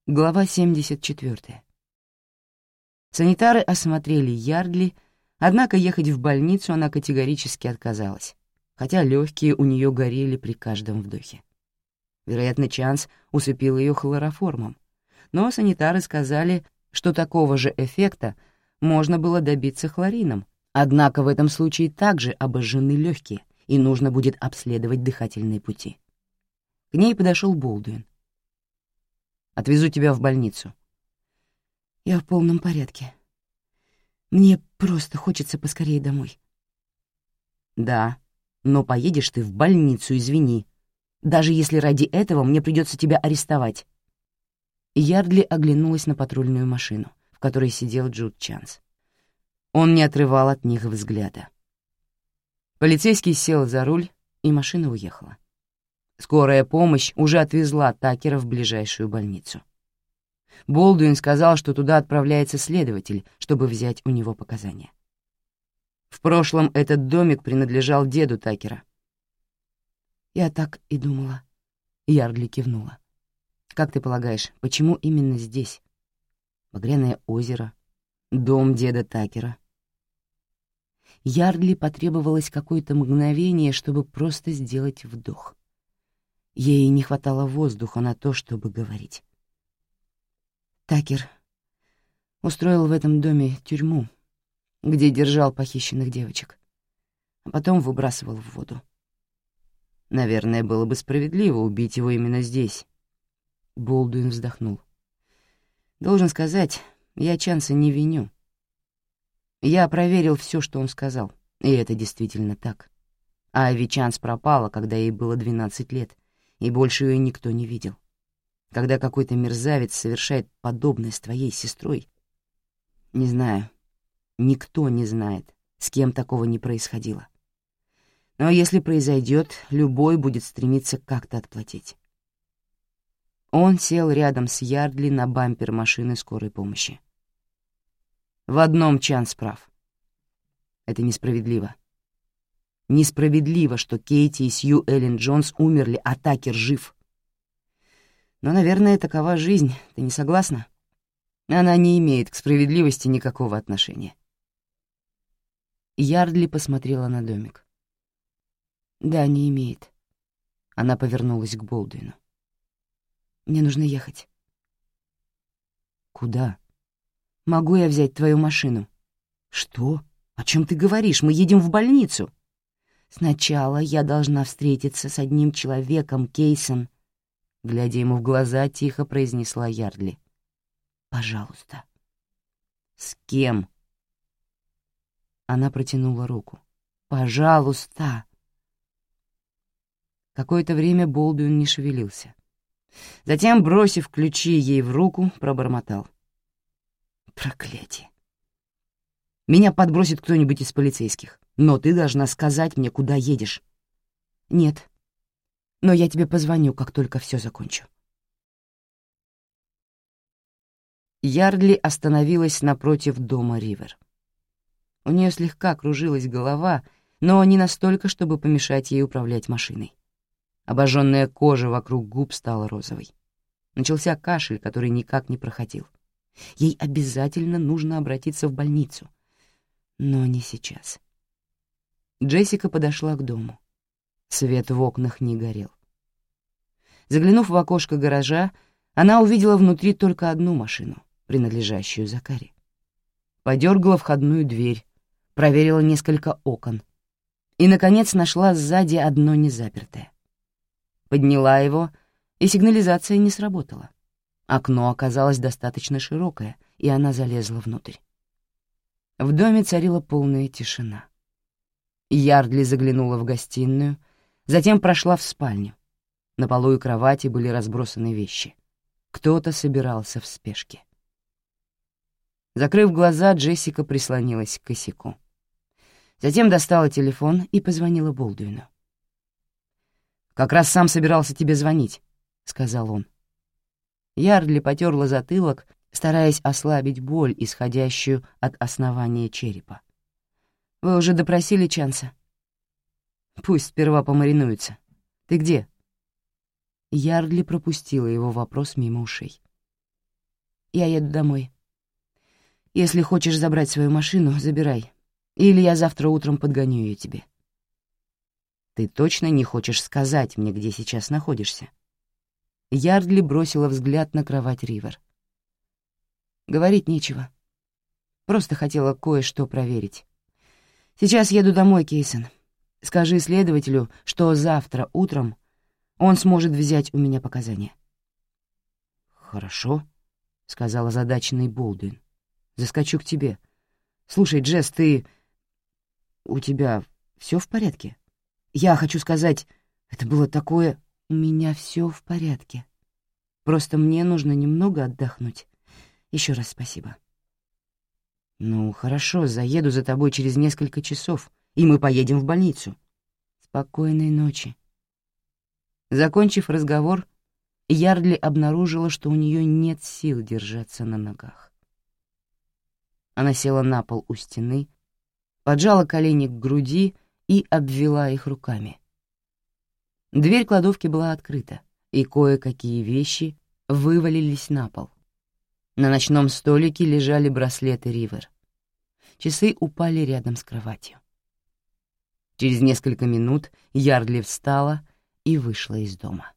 Глава 74. Санитары осмотрели Ярдли, однако ехать в больницу она категорически отказалась, хотя легкие у нее горели при каждом вдохе. Вероятно, Чанс усыпил ее хлороформом, но санитары сказали, что такого же эффекта можно было добиться хлорином, однако в этом случае также обожжены легкие, и нужно будет обследовать дыхательные пути. К ней подошел Болдуин. «Отвезу тебя в больницу». «Я в полном порядке. Мне просто хочется поскорее домой». «Да, но поедешь ты в больницу, извини. Даже если ради этого мне придется тебя арестовать». Ярдли оглянулась на патрульную машину, в которой сидел Джуд Чанс. Он не отрывал от них взгляда. Полицейский сел за руль, и машина уехала. Скорая помощь уже отвезла Такера в ближайшую больницу. Болдуин сказал, что туда отправляется следователь, чтобы взять у него показания. В прошлом этот домик принадлежал деду Такера. «Я так и думала», — Ярдли кивнула. «Как ты полагаешь, почему именно здесь? Багряное озеро, дом деда Такера». Ярдли потребовалось какое-то мгновение, чтобы просто сделать вдох. Ей не хватало воздуха на то, чтобы говорить. Такер устроил в этом доме тюрьму, где держал похищенных девочек, а потом выбрасывал в воду. Наверное, было бы справедливо убить его именно здесь. Болдуин вздохнул. Должен сказать, я Чанса не виню. Я проверил все, что он сказал, и это действительно так. Айви Чанс пропала, когда ей было 12 лет, и больше ее никто не видел. Когда какой-то мерзавец совершает подобное с твоей сестрой, не знаю, никто не знает, с кем такого не происходило. Но если произойдет, любой будет стремиться как-то отплатить. Он сел рядом с Ярдли на бампер машины скорой помощи. В одном Чанс прав. Это несправедливо. Несправедливо, что Кейти и Сью Эллен Джонс умерли, а Такер жив. Но, наверное, такова жизнь, ты не согласна? Она не имеет к справедливости никакого отношения. Ярдли посмотрела на домик. Да, не имеет. Она повернулась к Болдуину. Мне нужно ехать. Куда? Могу я взять твою машину? Что? О чем ты говоришь? Мы едем в больницу. Сначала я должна встретиться с одним человеком, Кейсом. Глядя ему в глаза, тихо произнесла Ярдли. Пожалуйста. С кем? Она протянула руку. Пожалуйста. Какое-то время Болдуин не шевелился. Затем, бросив ключи ей в руку, пробормотал. Проклятие. Меня подбросит кто-нибудь из полицейских, но ты должна сказать мне, куда едешь. Нет, но я тебе позвоню, как только все закончу. Ярдли остановилась напротив дома Ривер. У нее слегка кружилась голова, но не настолько, чтобы помешать ей управлять машиной. Обожженная кожа вокруг губ стала розовой. Начался кашель, который никак не проходил. Ей обязательно нужно обратиться в больницу. Но не сейчас. Джессика подошла к дому. Свет в окнах не горел. Заглянув в окошко гаража, она увидела внутри только одну машину, принадлежащую Закари. Подергала входную дверь, проверила несколько окон и, наконец, нашла сзади одно незапертое. Подняла его, и сигнализация не сработала. Окно оказалось достаточно широкое, и она залезла внутрь. В доме царила полная тишина. Ярдли заглянула в гостиную, затем прошла в спальню. На полу и кровати были разбросаны вещи. Кто-то собирался в спешке. Закрыв глаза, Джессика прислонилась к косяку. Затем достала телефон и позвонила Болдуину. «Как раз сам собирался тебе звонить», — сказал он. Ярдли потерла затылок, стараясь ослабить боль, исходящую от основания черепа. «Вы уже допросили Чанса?» «Пусть сперва помаринуется. Ты где?» Ярдли пропустила его вопрос мимо ушей. я еду домой. Если хочешь забрать свою машину, забирай. Или я завтра утром подгоню ее тебе. Ты точно не хочешь сказать мне, где сейчас находишься?» Ярдли бросила взгляд на кровать Ривер. «Говорить нечего. Просто хотела кое-что проверить. Сейчас еду домой, Кейсон. Скажи следователю, что завтра утром он сможет взять у меня показания». «Хорошо», — сказал озадаченный Болдуин. «Заскочу к тебе. Слушай, Джесс, у тебя все в порядке? Я хочу сказать, это было такое... У меня все в порядке. Просто мне нужно немного отдохнуть. Еще раз спасибо». «Ну, хорошо, заеду за тобой через несколько часов, и мы поедем в больницу. Спокойной ночи». Закончив разговор, Ярдли обнаружила, что у нее нет сил держаться на ногах. Она села на пол у стены, поджала колени к груди и обвела их руками. Дверь кладовки была открыта, и кое-какие вещи вывалились на пол. На ночном столике лежали браслеты Ривер. Часы упали рядом с кроватью. Через несколько минут Ярдли встала и вышла из дома.